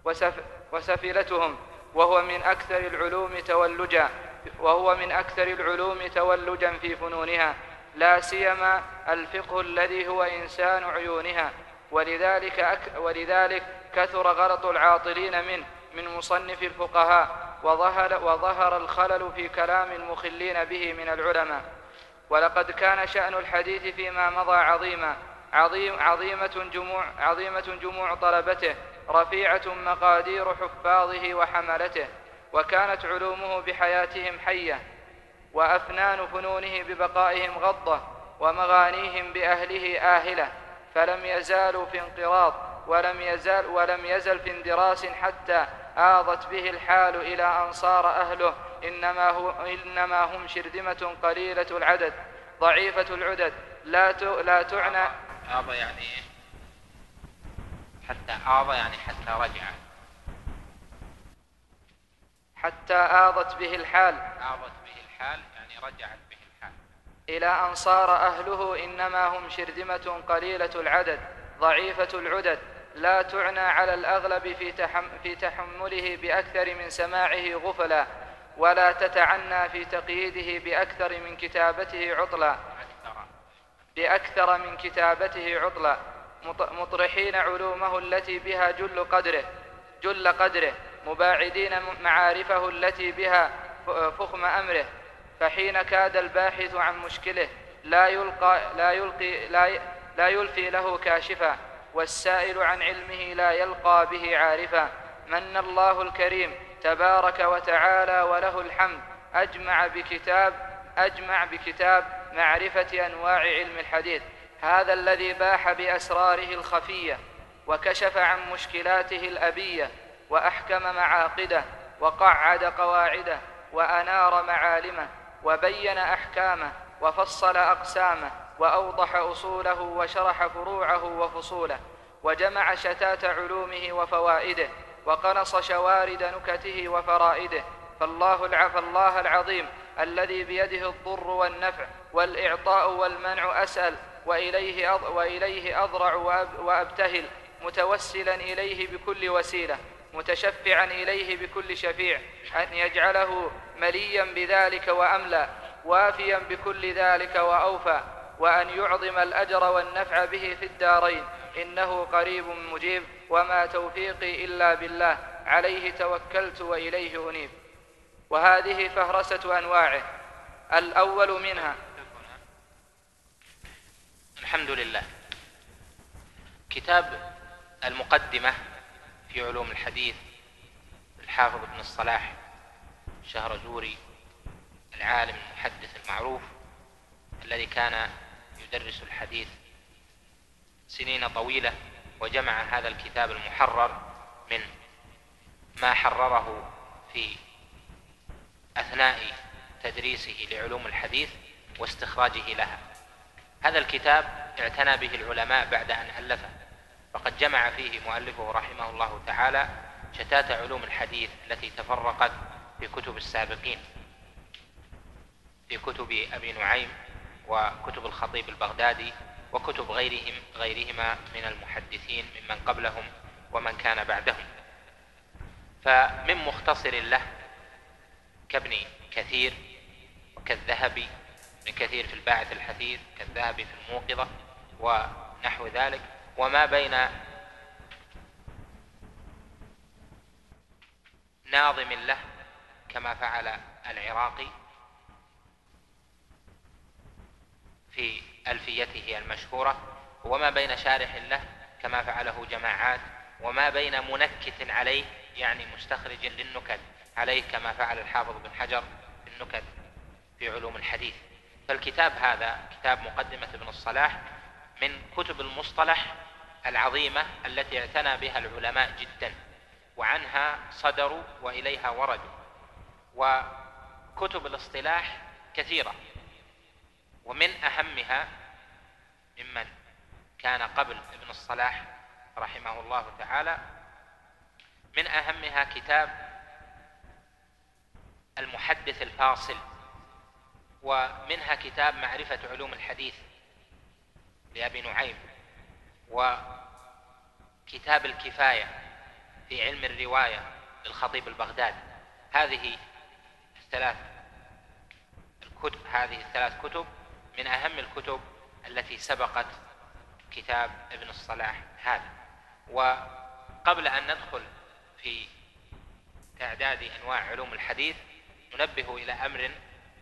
وسفلتهم، وهو من أكثر العلوم تولجا في فنونها، لا سيما الفقه الذي هو إنسان عيونها. ولذلك كثر غلط العاطلين منه من مصنف الفقهاء، وظهر الخلل في كلام المخلين به من العلماء. ولقد كان شأن الحديث فيما مضى عظيمة جموع طلبته، رفيعة مقادير حفاظه وحملته، وكانت علومه بحياتهم حية، وأفنان فنونه ببقائهم غضة، ومغانيهم بأهله آهلة، فلم يزالوا في انقراض، ولم يزل في اندراس، حتى آضت به الحال إلى أن صار أهله إنما هم شرذمة قليلة العدد ضعيفة العدد، لا تعنى. آض يعني حتى آض يعني حتى رجع، حتى آضت به الحال يعني رجعت به الحال إلى أن صار أهله إنما هم شرذمة قليلة العدد ضعيفة العدد، لا تعنى على الأغلب في تحمله بأكثر من سماعه غفلا، ولا تتعنى في تقييده بأكثر من كتابته عطلا، مطرحين علومه التي بها جل قدره، مباعدين معارفه التي بها فخم أمره. فحين كاد الباحث عن مشكله لا يلفي له كاشفا، والسائل عن علمه لا يلقى به عارفا، من الله الكريم تبارك وتعالى وله الحمد أجمع بكتاب معرفة أنواع علم الحديث، هذا الذي باح بأسراره الخفية، وكشف عن مشكلاته الأبية، وأحكم معاقده، وقعد قواعده، وأنار معالمه، وبين أحكامه، وفصل أقسامه، وأوضح أصوله، وشرح فروعه وفصوله، وجمع شتات علومه وفوائده، وقنص شوارد نكته وفرائده. فالله العظيم الذي بيده الضر والنفع والإعطاء والمنع أسأل، وإليه أضرع وأبتهل، متوسلا إليه بكل وسيلة، متشفعا إليه بكل شفيع، أن يجعله مليا بذلك وأملا، وافيا بكل ذلك وأوفى، وأن يعظم الأجر والنفع به في الدارين، إنه قريب مجيب، وما توفيقي إلا بالله، عليه توكلت وإليه أنيب. وهذه فهرسة أنواعه. الأول منها. الحمد لله. كتاب المقدمة في علوم الحديث الحافظ ابن الصلاح الشهرزوري العالم المحدث المعروف الذي كان يدرس الحديث سنين طويلة، وجمع هذا الكتاب المحرر من ما حرره في أثناء تدريسه لعلوم الحديث واستخراجه لها. هذا الكتاب اعتنى به العلماء بعد أن ألفه، فقد جمع فيه مؤلفه رحمه الله تعالى شتات علوم الحديث التي تفرقت في كتب السابقين، في كتب أبي نعيم وكتب الخطيب البغدادي وكتب غيرهما من المحدثين ممن قبلهم ومن كان بعدهم. فمن مختصر له كابن كثير وكالذهبي، ابن كثير في الباعث الحثيث، كالذهبي في الموقظة ونحو ذلك، وما بين ناظم له كما فعل العراقي في ألفيته المشهورة، وما بين شارح له كما فعله جماعات، وما بين منكت عليه يعني مستخرج للنكت عليه كما فعل الحافظ بن حجر في النكت في علوم الحديث. فالكتاب هذا كتاب مقدمة ابن الصلاح من كتب المصطلح العظيمة التي اعتنى بها العلماء جدا، وعنها صدروا وإليها وردوا. وكتب الاصطلاح كثيرة، ومن أهمها ممن كان قبل ابن الصلاح رحمه الله تعالى، من أهمها كتاب المحدث الفاصل، ومنها كتاب معرفة علوم الحديث لأبي نعيم، وكتاب الكفاية في علم الرواية للخطيب البغدادي. هذه الثلاث كتب من أهم الكتب التي سبقت كتاب ابن الصلاح هذا. وقبل أن ندخل في إعداد أنواع علوم الحديث ننبه إلى أمر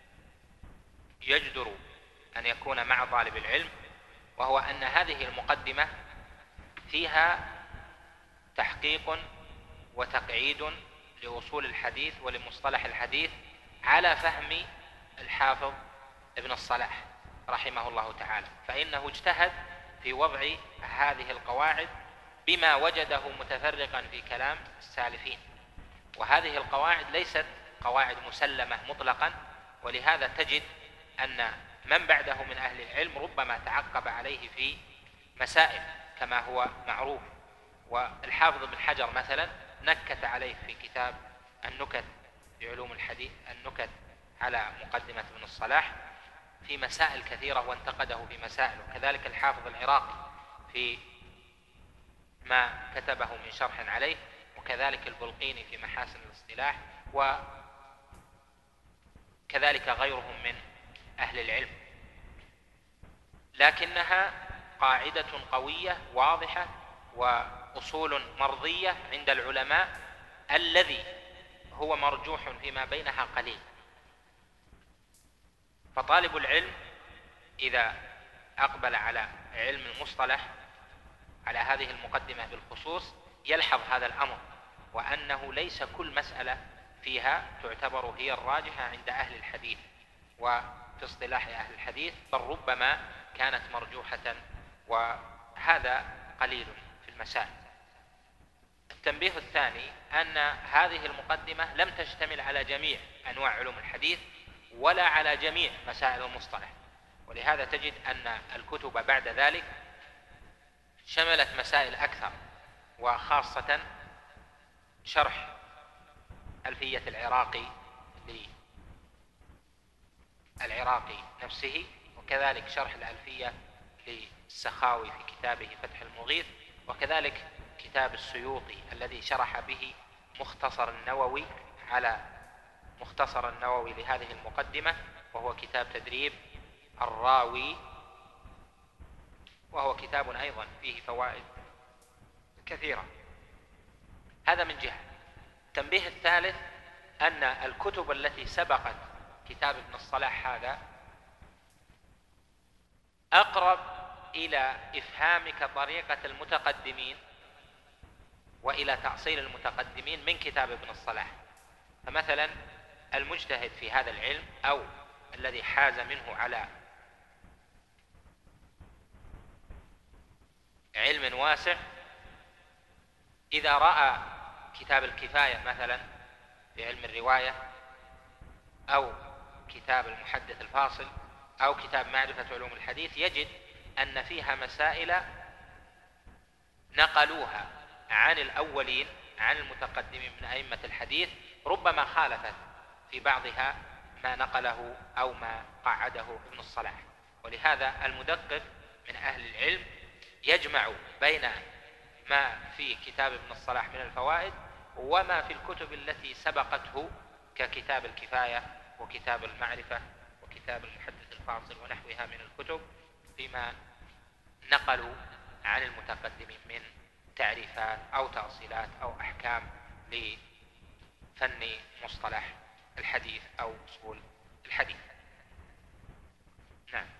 يجدر أن يكون مع طالب العلم، وهو أن هذه المقدمة فيها تحقيق وتقعيد لأصول الحديث ولمصطلح الحديث على فهم الحافظ ابن الصلاح رحمه الله تعالى، فإنه اجتهد في وضع هذه القواعد بما وجده متفرقا في كلام السالفين، وهذه القواعد ليست قواعد مسلمة مطلقا، ولهذا تجد أن من بعده من أهل العلم ربما تعقب عليه في مسائل كما هو معروف. والحافظ ابن حجر مثلا نكت عليه في كتاب النكت في علوم الحديث، النكت على مقدمة ابن الصلاح، في مسائل كثيرة وانتقده في مسائل، وكذلك الحافظ العراقي في ما كتبه من شرح عليه، وكذلك البلقيني في محاسن الاصطلاح، وكذلك غيرهم من أهل العلم. لكنها قاعدة قوية واضحة وأصول مرضية عند العلماء، الذي هو مرجوح فيما بينها قليل. فطالب العلم إذا أقبل على علم المصطلح على هذه المقدمة بالخصوص يلحظ هذا الأمر، وأنه ليس كل مسألة فيها تعتبر هي الراجحة عند أهل الحديث وفي اصطلاح أهل الحديث، بل ربما كانت مرجوحة، وهذا قليل في المسائل. التنبيه الثاني أن هذه المقدمة لم تشتمل على جميع أنواع علوم الحديث ولا على جميع مسائل المصطلح، ولهذا تجد أن الكتب بعد ذلك شملت مسائل أكثر، وخاصة شرح ألفية العراقي نفسه، وكذلك شرح الألفية للسخاوي في كتابه فتح المغيث، وكذلك كتاب السيوطي الذي شرح به مختصر النووي لهذه المقدمة، وهو كتاب تدريب الراوي، وهو كتاب أيضا فيه فوائد كثيرة. هذا من جهة. التنبيه الثالث أن الكتب التي سبقت كتاب ابن الصلاح هذا أقرب إلى إفهامك طريقة المتقدمين وإلى تأصيل المتقدمين من كتاب ابن الصلاح. فمثلا المجتهد في هذا العلم أو الذي حاز منه على علم واسع، إذا رأى كتاب الكفاية مثلا في علم الرواية، أو كتاب المحدث الفاصل، أو كتاب معرفة علوم الحديث، يجد أن فيها مسائل نقلوها عن الأولين، عن المتقدمين من أئمة الحديث، ربما خالفت في بعضها ما نقله أو ما قعده ابن الصلاح. ولهذا المدقق من أهل العلم يجمع بين ما في كتاب ابن الصلاح من الفوائد وما في الكتب التي سبقته ككتاب الكفاية وكتاب المعرفة وكتاب المحدث الفاصل ونحوها من الكتب، فيما نقلوا عن المتقدمين من تعريفات أو تأصيلات أو أحكام لفن مصطلح الحديث أو أصول الحديث. نعم.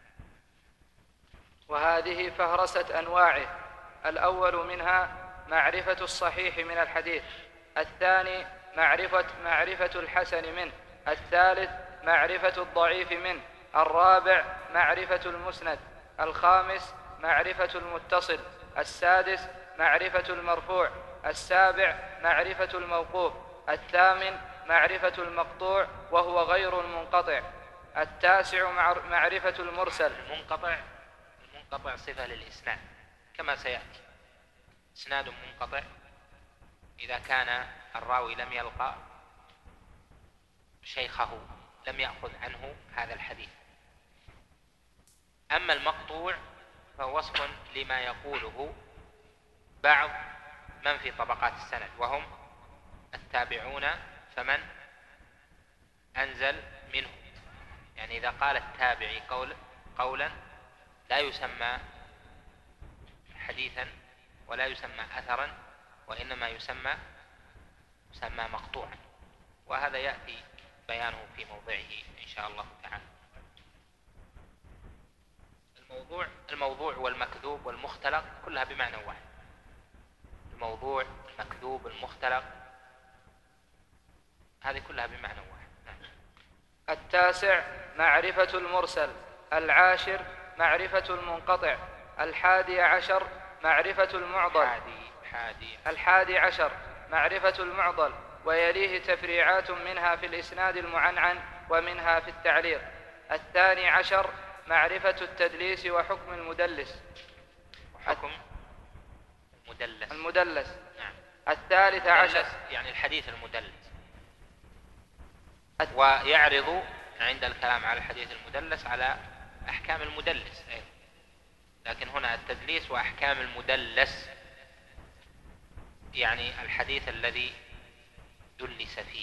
وهذه فهرسة أنواعه: الأول منها معرفة الصحيح من الحديث، الثاني معرفة الحسن منه، الثالث معرفة الضعيف منه، الرابع معرفة المسند، الخامس معرفة المتصل، السادس معرفة المرفوع، السابع معرفة الموقوف، الثامن معرفة المقطوع وهو غير المنقطع، التاسع معرفة المرسل. المنقطع صفة للإسناد كما سيأتي. إسناد منقطع إذا كان الراوي لم يلقى شيخه، لم يأخذ عنه هذا الحديث. أما المقطوع فهو وصف لما يقوله بعض من في طبقات السند، وهم التابعون، فمن أنزل منه. يعني إذا قال التابعي قولا لا يسمى حديثا ولا يسمى أثرا، وإنما يسمى مقطوعا، وهذا يأتي بيانه في موضعه إن شاء الله تعالى. الموضوع والمكذوب والمختلق كلها بمعنى واحد. الموضوع، المكذوب، المختلق، هذه كلها بمعنى واحد. التاسع معرفة المرسل. العاشر معرفة المنقطع. 11 معرفة المعضل. 11 معرفة المعضل، ويليه تفريعات منها في الإسناد المعنعن ومنها في التعليق. 12 معرفة التدليس وحكم المدلس. وحكم المدلس. نعم. 13 يعني الحديث المدلس، ويعرض عند الكلام على الحديث المدلس على أحكام المدلس أيضا، لكن هنا التدليس وأحكام المدلس يعني الحديث الذي دلس فيه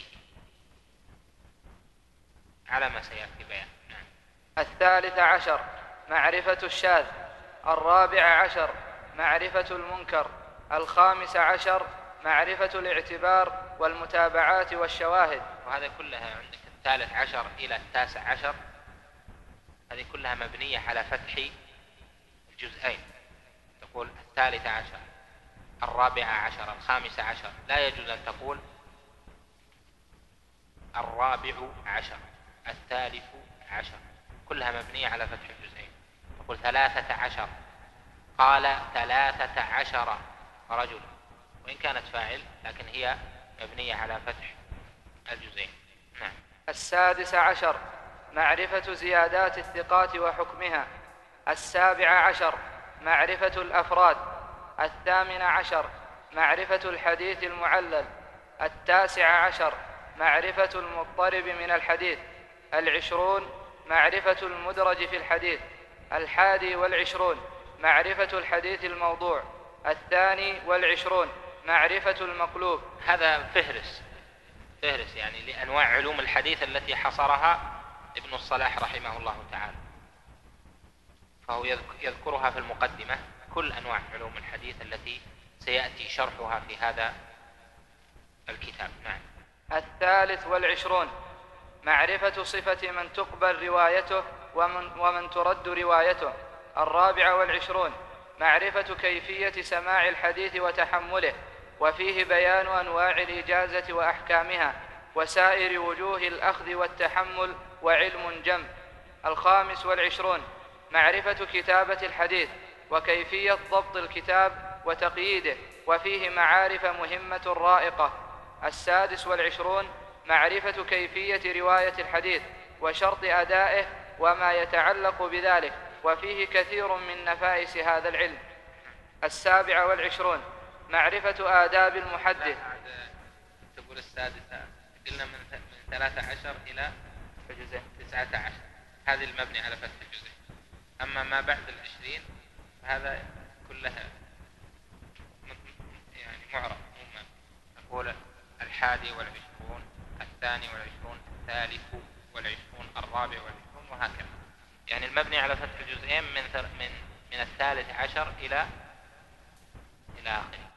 على ما سيأتي بيان. 13 معرفة الشاذ. 14 معرفة المنكر. 15 معرفة الاعتبار والمتابعات والشواهد. وهذا كلها عندك 13 إلى 19 هذه كلها مبنية على فتح الجزئين. تقول 13 14 15، لا يجوز أن تقول 14 13، كلها مبنية على فتح الجزئين. تقول 13 قال 13 رجل، وإن كانت فاعل لكن هي مبنية على فتح الجزئين. نعم. 16 معرفة زيادات الثقات وحكمها. 17 معرفة الأفراد. 18 معرفة الحديث المعلل. 19 معرفة المضطرب من الحديث. 20 معرفة المدرج في الحديث. 21 معرفة الحديث الموضوع. 22 معرفة المقلوب. هذا فهرس يعني لأنواع علوم الحديث التي حصرها ابن الصلاح رحمه الله تعالى، فهو يذكرها في المقدمة، كل أنواع علوم الحديث التي سيأتي شرحها في هذا الكتاب. نعم. 23 معرفة صفة من تقبل روايته ومن ترد روايته. 24 معرفة كيفية سماع الحديث وتحمله، وفيه بيان أنواع الإجازة وأحكامها وسائر وجوه الأخذ والتحمل وعلم جم. 25 معرفة كتابة الحديث وكيفية ضبط الكتاب وتقييده، وفيه معارف مهمة رائقة. 26 معرفة كيفية رواية الحديث وشرط أدائه وما يتعلق بذلك، وفيه كثير من نفائس هذا العلم. 27 معرفة آداب المحدث. تقول السادسة قلنا من 13 إلى 19، هذه المبني على فتح الجزء. أما ما بعد 20 فهذا كلها يعني معرب. نقول 21، 22، 23، 24، وهكذا. يعني المبني على فتح الجزئين من 13 إلى آخره.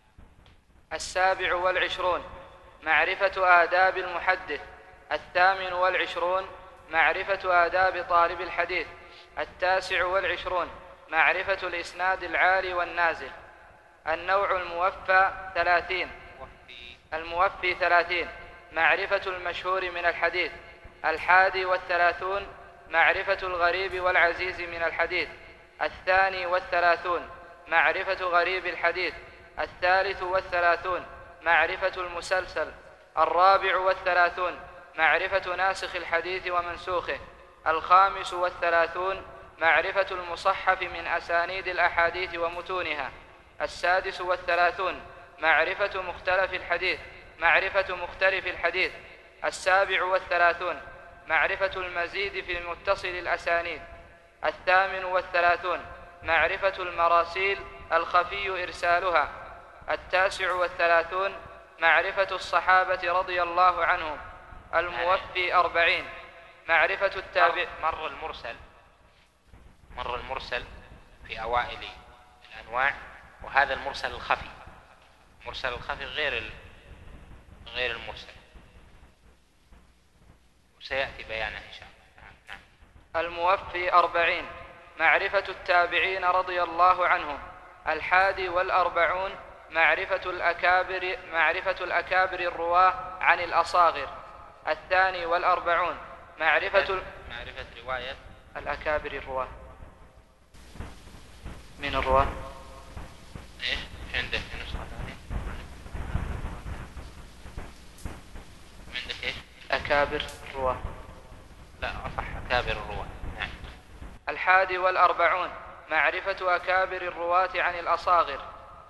27 معرفة آداب المحدث. 28 معرفة آداب طالب الحديث. 29 معرفة الإسناد العالي والنازل. النوع الموفى 30. الموفي 30 معرفة المشهور من الحديث. 31 معرفة الغريب والعزيز من الحديث. 32 معرفة غريب الحديث. 33 معرفة المسلسل. 34 معرفة ناسخ الحديث ومنسوخه. 35 معرفة المصحف من أسانيد الأحاديث ومتونها. 36 معرفة مختلف الحديث. 37 معرفة المزيد في متصل الأسانيد. 38 معرفة المراسيل الخفي إرسالها. 39 معرفة الصحابة رضي الله عنهم. الموفي 40 معرفة التابع. مر المرسل في أوائل الأنواع، وهذا المرسل الخفي. المرسل الخفي غير المرسل، وسيأتي بيانه إن شاء الله. نعم. الموفي 40 معرفة التابعين رضي الله عنهم. 41 معرفة الأكابر الرواة عن الأصاغر. 42 معرفة رواية الأكابر الرواة. من الرواة؟ إيه عندك نسخة ثانية؟ عندك إيه؟ أكابر الرواة. لا أصح أكابر الرواة. نعم. 41 معرفة أكابر الرواة عن الأصاغر.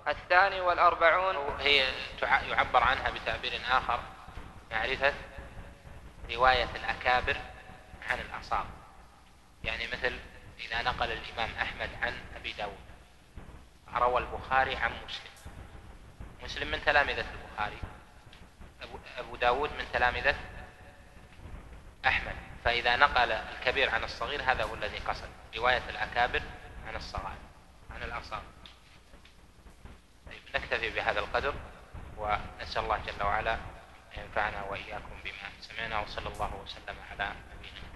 42 هي يعبر عنها بتعبير آخر، معرفة رواية الأكابر عن الأصاغر. يعني مثل إذا نقل الإمام أحمد عن أبي داود، روى البخاري عن مسلم من تلامذة البخاري، أبو داود من تلامذة أحمد، فإذا نقل الكبير عن الصغير هذا هو الذي قصد رواية الأكابر عن الصغائر عن الأصاغر. نكتفي بهذا القدر، ونسأل الله جل وعلا أن ينفعنا وإياكم بما سمعنا، وصلى الله وسلم على نبينا.